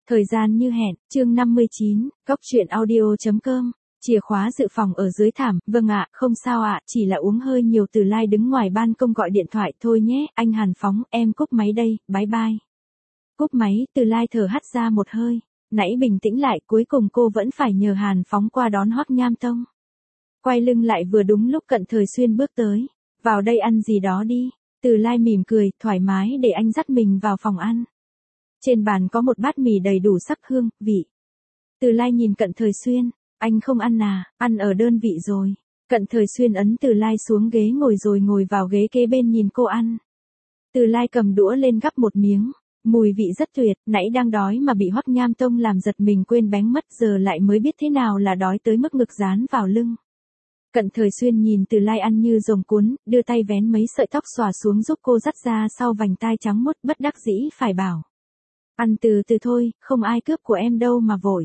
Thời gian như hẹn, chương 59, góc truyện audio.com, chìa khóa dự phòng ở dưới thảm, vâng ạ, không sao ạ, chỉ là uống hơi nhiều. Từ Lai đứng ngoài ban công gọi điện thoại, thôi nhé, anh Hàn Phóng, em cúp máy đây, bye bye. Cúp máy, Từ Lai thở hắt ra một hơi, nãy bình tĩnh lại, cuối cùng cô vẫn phải nhờ Hàn Phóng qua đón Hoắc Nham Tông. Quay lưng lại vừa đúng lúc Cận Thời Xuyên bước tới, vào đây ăn gì đó đi. Từ Lai mỉm cười, thoải mái để anh dắt mình vào phòng ăn. Trên bàn có một bát mì đầy đủ sắc hương, vị. Từ Lai nhìn Cận Thời Xuyên, anh không ăn à, ăn ở đơn vị rồi. Cận Thời Xuyên ấn Từ Lai xuống ghế ngồi rồi ngồi vào ghế kế bên nhìn cô ăn. Từ Lai cầm đũa lên gắp một miếng, mùi vị rất tuyệt, nãy đang đói mà bị Hoắc Nham Tông làm giật mình quên bén mất, giờ lại mới biết thế nào là đói tới mức ngực dán vào lưng. Cận Thời Xuyên nhìn Từ Lai ăn như rồng cuốn, đưa tay vén mấy sợi tóc xòa xuống giúp cô dắt ra sau vành tai trắng muốt, bất đắc dĩ phải bảo. Ăn từ từ thôi, không ai cướp của em đâu mà vội.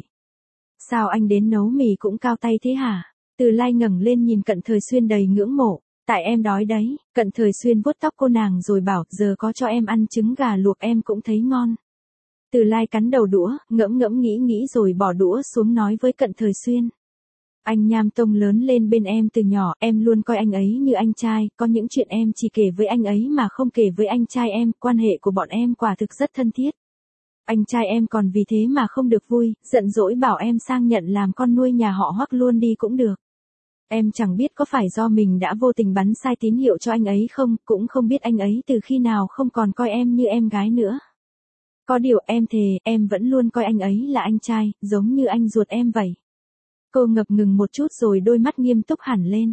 Sao anh đến nấu mì cũng cao tay thế hả? Từ Lai ngẩng lên nhìn Cận Thời Xuyên đầy ngưỡng mộ. Tại em đói đấy. Cận Thời Xuyên vuốt tóc cô nàng rồi bảo, giờ có cho em ăn trứng gà luộc em cũng thấy ngon. Từ Lai cắn đầu đũa, ngẫm ngẫm nghĩ rồi bỏ đũa xuống nói với Cận Thời Xuyên. Anh Nham Tông lớn lên bên em từ nhỏ, em luôn coi anh ấy như anh trai, có những chuyện em chỉ kể với anh ấy mà không kể với anh trai em, quan hệ của bọn em quả thực rất thân thiết. Anh trai em còn vì thế mà không được vui, giận dỗi bảo em sang nhận làm con nuôi nhà họ Hoắc luôn đi cũng được. Em chẳng biết có phải do mình đã vô tình bắn sai tín hiệu cho anh ấy không, cũng không biết anh ấy từ khi nào không còn coi em như em gái nữa. Có điều em thề, em vẫn luôn coi anh ấy là anh trai, giống như anh ruột em vậy. Cô ngập ngừng một chút rồi đôi mắt nghiêm túc hẳn lên.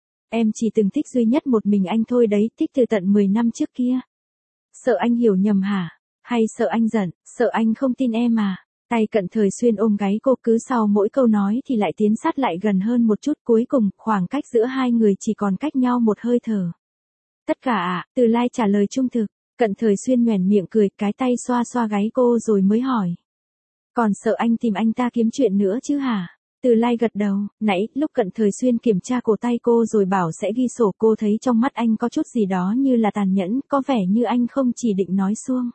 Em chỉ từng thích duy nhất một mình anh thôi đấy, thích từ tận 10 năm trước kia. Sợ anh hiểu nhầm hả? Hay sợ anh giận, sợ anh không tin em à? Tay Cận Thời Xuyên ôm gáy cô, cứ sau mỗi câu nói thì lại tiến sát lại gần hơn một chút, cuối cùng khoảng cách giữa hai người chỉ còn cách nhau một hơi thở. Tất cả ạ, Từ Lai trả lời trung thực. Cận Thời Xuyên nhoẻn miệng cười, cái tay xoa xoa gáy cô rồi mới hỏi. Còn sợ anh tìm anh ta kiếm chuyện nữa chứ hả? Từ Lai gật đầu, nãy lúc Cận Thời Xuyên kiểm tra cổ tay cô rồi bảo sẽ ghi sổ, cô thấy trong mắt anh có chút gì đó như là tàn nhẫn, có vẻ như anh không chỉ định nói suông.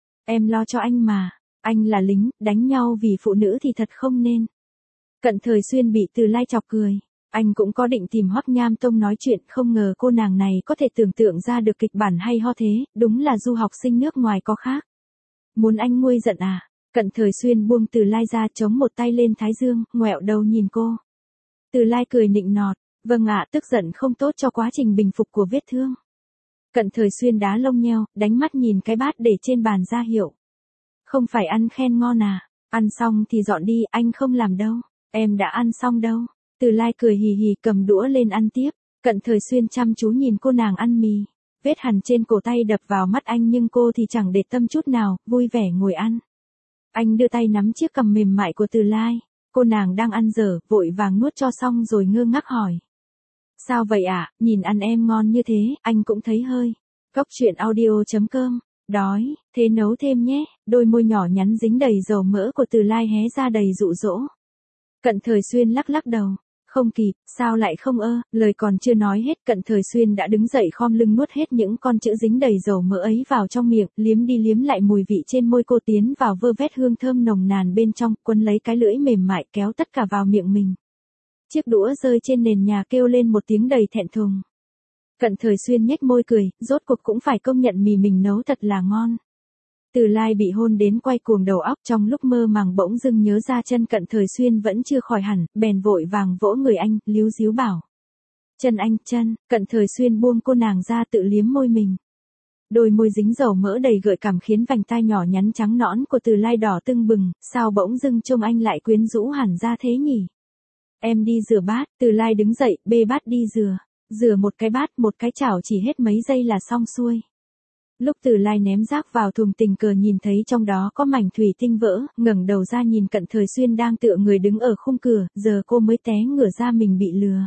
Em lo cho anh mà, anh là lính, đánh nhau vì phụ nữ thì thật không nên. Cận Thời Xuyên bị Từ Lai chọc cười. Anh cũng có định tìm Hoắc Nham Tông nói chuyện, không ngờ cô nàng này có thể tưởng tượng ra được kịch bản hay ho thế, đúng là du học sinh nước ngoài có khác. Muốn anh nguôi giận à? Cận Thời Xuyên buông Từ Lai ra, chống một tay lên thái dương, ngoẹo đầu nhìn cô. Từ Lai cười nịnh nọt, vâng ạ, tức giận không tốt cho quá trình bình phục của vết thương. Cận Thời Xuyên đá lông nheo, đánh mắt nhìn cái bát để trên bàn ra hiệu. Không phải ăn khen ngon à, ăn xong thì dọn đi, anh không làm đâu, em đã ăn xong đâu. Từ Lai cười hì hì cầm đũa lên ăn tiếp, Cận Thời Xuyên chăm chú nhìn cô nàng ăn mì. Vết hằn trên cổ tay đập vào mắt anh nhưng cô thì chẳng để tâm chút nào, vui vẻ ngồi ăn. Anh đưa tay nắm chiếc cằm mềm mại của Từ Lai, cô nàng đang ăn dở, vội vàng nuốt cho xong rồi ngơ ngác hỏi. Sao vậy ạ, nhìn ăn em ngon như thế, anh cũng thấy hơi. Góc truyện audio.com, đói, thế nấu thêm nhé, đôi môi nhỏ nhắn dính đầy dầu mỡ của Từ Lai hé ra đầy dụ dỗ. Cận Thời Xuyên lắc lắc đầu, không kịp, sao lại không lời còn chưa nói hết Cận Thời Xuyên đã đứng dậy khom lưng nuốt hết những con chữ dính đầy dầu mỡ ấy vào trong miệng, liếm đi liếm lại mùi vị trên môi cô, tiến vào vơ vét hương thơm nồng nàn bên trong, quấn lấy cái lưỡi mềm mại kéo tất cả vào miệng mình. Chiếc đũa rơi trên nền nhà kêu lên một tiếng đầy thẹn thùng. Cận Thời Xuyên nhếch môi cười, rốt cuộc cũng phải công nhận mì mình nấu thật là ngon. Từ Lai bị hôn đến quay cuồng đầu óc, trong lúc mơ màng bỗng dưng nhớ ra chân Cận Thời Xuyên vẫn chưa khỏi hẳn, bèn vội vàng vỗ người anh, líu díu bảo. Chân anh, chân. Cận Thời Xuyên buông cô nàng ra tự liếm môi mình. Đôi môi dính dầu mỡ đầy gợi cảm khiến vành tai nhỏ nhắn trắng nõn của Từ Lai đỏ tưng bừng, sao bỗng dưng trông anh lại quyến rũ hẳn ra thế nhỉ? Em đi rửa bát. Từ Lai đứng dậy, bê bát đi rửa. Rửa một cái bát, một cái chảo chỉ hết mấy giây là xong xuôi. Lúc Từ Lai ném rác vào thùng tình cờ nhìn thấy trong đó có mảnh thủy tinh vỡ, ngẩng đầu ra nhìn Cận Thời Xuyên đang tựa người đứng ở khung cửa, giờ cô mới té ngửa ra mình bị lừa.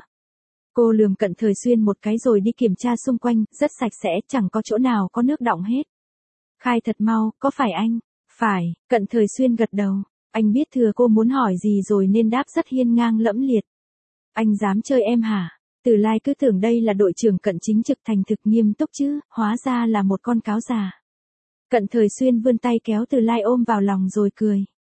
Cô lườm Cận Thời Xuyên một cái rồi đi kiểm tra xung quanh, rất sạch sẽ, chẳng có chỗ nào có nước đọng hết. Khai thật mau, có phải anh? Phải, Cận Thời Xuyên gật đầu. Anh biết thừa cô muốn hỏi gì rồi nên đáp rất hiên ngang lẫm liệt. Anh dám chơi em hả? Từ Lai cứ tưởng đây là đội trưởng Cận chính trực thành thực nghiêm túc chứ, hóa ra là một con cáo già. Cận Thời Xuyên vươn tay kéo Từ Lai ôm vào lòng rồi cười.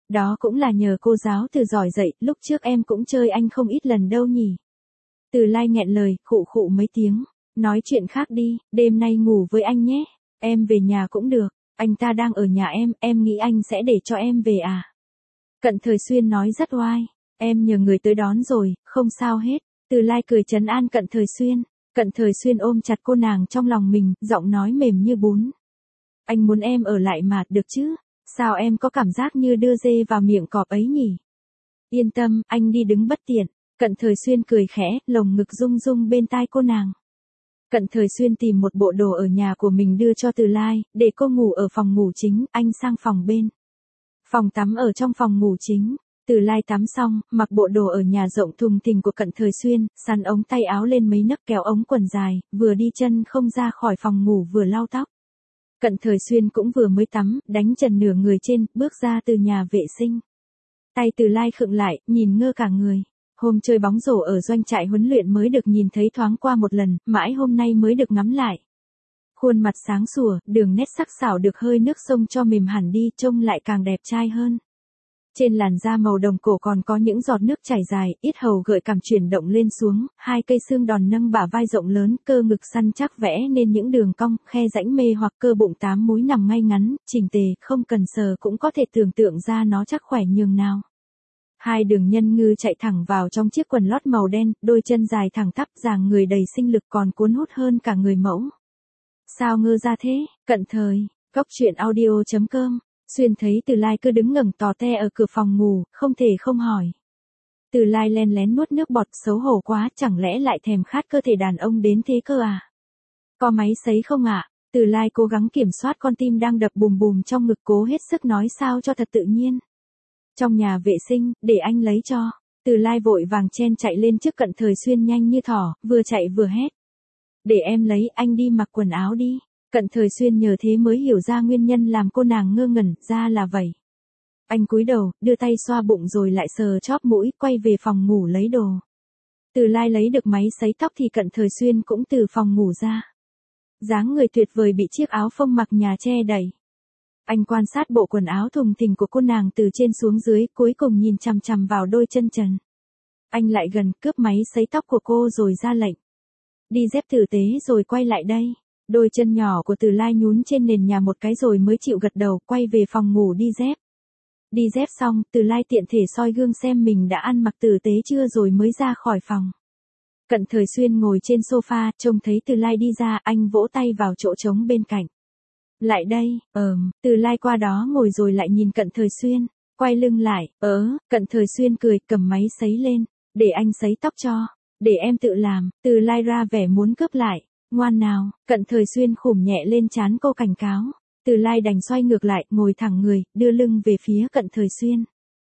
Đó cũng là nhờ cô giáo Từ giỏi dạy, lúc trước em cũng chơi anh không ít lần đâu nhỉ. Từ Lai nghẹn lời, khụ khụ mấy tiếng. Nói chuyện khác đi, đêm nay ngủ với anh nhé. Em về nhà cũng được. Anh ta đang ở nhà em nghĩ anh sẽ để cho em về à? Cận Thời Xuyên nói rất oai. Em nhờ người tới đón rồi, không sao hết. Từ Lai cười trấn an Cận Thời Xuyên. Cận Thời Xuyên ôm chặt cô nàng trong lòng mình, giọng nói mềm như bún. Anh muốn em ở lại mà, được chứ? Sao em có cảm giác như đưa dê vào miệng cọp ấy nhỉ? Yên tâm, anh đi đứng bất tiện. Cận Thời Xuyên cười khẽ, lồng ngực rung rung bên tai cô nàng. Cận Thời Xuyên tìm một bộ đồ ở nhà của mình đưa cho Từ Lai, để cô ngủ ở phòng ngủ chính, anh sang phòng bên. Phòng tắm ở trong phòng ngủ chính. Từ Lai tắm xong, mặc bộ đồ ở nhà rộng thùng thình của Cận Thời Xuyên, sắn ống tay áo lên mấy nấc kéo ống quần dài, vừa đi chân không ra khỏi phòng ngủ vừa lau tóc. Cận Thời Xuyên cũng vừa mới tắm, đánh trần nửa người trên, bước ra từ nhà vệ sinh. Tay Từ Lai khựng lại, nhìn ngơ cả người. Hôm chơi bóng rổ ở doanh trại huấn luyện mới được nhìn thấy thoáng qua một lần, mãi hôm nay mới được ngắm lại. Khuôn mặt sáng sủa, đường nét sắc sảo được hơi nước sông cho mềm hẳn đi, trông lại càng đẹp trai hơn. Trên làn da màu đồng cổ còn có những giọt nước chảy dài, yết hầu gợi cảm chuyển động lên xuống, hai cây xương đòn nâng bả vai rộng lớn, cơ ngực săn chắc vẽ nên những đường cong, khe rãnh mê hoặc cơ bụng 8 múi nằm ngay ngắn, chỉnh tề, không cần sờ cũng có thể tưởng tượng ra nó chắc khỏe nhường nào. Hai đường nhân ngư chạy thẳng vào trong chiếc quần lót màu đen, đôi chân dài thẳng tắp, dáng người đầy sinh lực còn cuốn hút hơn cả người mẫu. Sao ngơ ra thế? Cận Thời, Góc Truyện Audio.com. Xuyên thấy Từ Lai cứ đứng ngẩng tò te ở cửa phòng ngủ, không thể không hỏi. Từ Lai len lén nuốt nước bọt, xấu hổ quá, chẳng lẽ lại thèm khát cơ thể đàn ông đến thế cơ à? Có máy sấy không ạ? Từ Lai cố gắng kiểm soát con tim đang đập bùm bùm trong ngực, cố hết sức nói sao cho thật tự nhiên. Trong nhà vệ sinh, để anh lấy cho. Từ Lai vội vàng chen chạy lên trước Cận Thời Xuyên nhanh như thỏ, vừa chạy vừa hét. Để em lấy, anh đi mặc quần áo đi. Cận Thời Xuyên nhờ thế mới hiểu ra nguyên nhân làm cô nàng ngơ ngẩn, ra là vậy. Anh cúi đầu, đưa tay xoa bụng rồi lại sờ chóp mũi, quay về phòng ngủ lấy đồ. Từ Lai lấy được máy sấy tóc thì Cận Thời Xuyên cũng từ phòng ngủ ra. Dáng người tuyệt vời bị chiếc áo phông mặc nhà che đậy. Anh quan sát bộ quần áo thùng thình của cô nàng từ trên xuống dưới, cuối cùng nhìn chằm chằm vào đôi chân trần. Anh lại gần, cướp máy sấy tóc của cô rồi ra lệnh. Đi dép tử tế rồi quay lại đây. Đôi chân nhỏ của Từ Lai nhún trên nền nhà một cái rồi mới chịu gật đầu, quay về phòng ngủ đi dép. Đi dép xong, Từ Lai tiện thể soi gương xem mình đã ăn mặc tử tế chưa rồi mới ra khỏi phòng. Cận Thời Xuyên ngồi trên sofa, trông thấy Từ Lai đi ra, anh vỗ tay vào chỗ trống bên cạnh. Lại đây, Từ Lai qua đó ngồi rồi lại nhìn Cận Thời Xuyên, quay lưng lại, Cận Thời Xuyên cười, cầm máy sấy lên, để anh sấy tóc cho, để em tự làm. Từ Lai ra vẻ muốn cướp lại, ngoan nào. Cận Thời Xuyên khủm nhẹ lên trán cô cảnh cáo. Từ Lai đành xoay ngược lại, ngồi thẳng người, đưa lưng về phía Cận Thời Xuyên.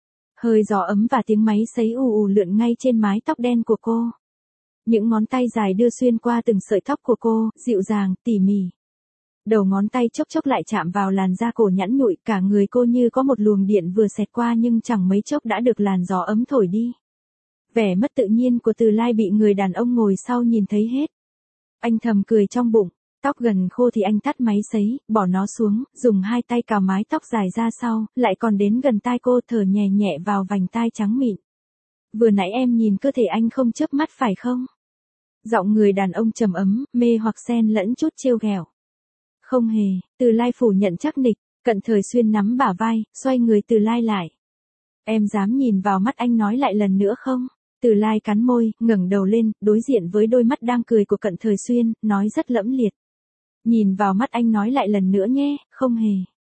Hơi gió ấm và tiếng máy sấy ù ù lượn ngay trên mái tóc đen của cô. Những ngón tay dài đưa xuyên qua từng sợi tóc của cô, dịu dàng, tỉ mỉ. Đầu ngón tay chốc chốc lại chạm vào làn da cổ nhẵn nhụi, cả người cô như có một luồng điện vừa xẹt qua nhưng chẳng mấy chốc đã được làn gió ấm thổi đi. Vẻ mất tự nhiên của Từ Lai bị người đàn ông ngồi sau nhìn thấy hết. Anh thầm cười trong bụng, tóc gần khô thì anh tắt máy sấy, bỏ nó xuống, dùng hai tay cào mái tóc dài ra sau, lại còn đến gần tai cô, thở nhẹ nhẹ vào vành tai trắng mịn. Vừa nãy em nhìn cơ thể anh không chớp mắt phải không? Giọng người đàn ông trầm ấm, mê hoặc xen lẫn chút trêu ghẹo. Không hề. Từ Lai phủ nhận chắc nịch. Cận Thời Xuyên nắm bả vai, xoay người Từ Lai lại. Em dám nhìn vào mắt anh nói lại lần nữa không? Từ Lai cắn môi, ngẩng đầu lên, đối diện với đôi mắt đang cười của Cận Thời Xuyên, nói rất lẫm liệt. Nhìn vào mắt anh nói lại lần nữa nhé, không hề.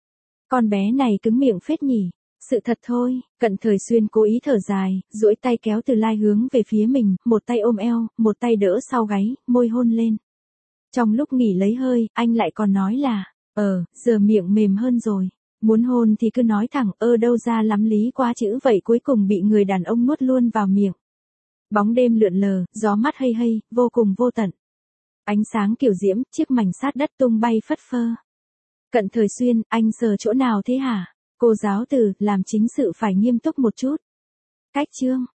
Con bé này cứng miệng phết nhỉ. Sự thật thôi. Cận Thời Xuyên cố ý thở dài, duỗi tay kéo Từ Lai hướng về phía mình, một tay ôm eo, một tay đỡ sau gáy, môi hôn lên. Trong lúc nghỉ lấy hơi, anh lại còn nói là, giờ miệng mềm hơn rồi. Muốn hôn thì cứ nói thẳng, đâu ra lắm lý quá chữ vậy, cuối cùng bị người đàn ông nuốt luôn vào miệng. Bóng đêm lượn lờ, gió mát hay hay, vô cùng vô tận. Ánh sáng kiểu diễm, chiếc mảnh sát đất tung bay phất phơ. Cận Thời Xuyên, anh sờ chỗ nào thế hả? Cô giáo Từ, làm chính sự phải nghiêm túc một chút. Cách chương.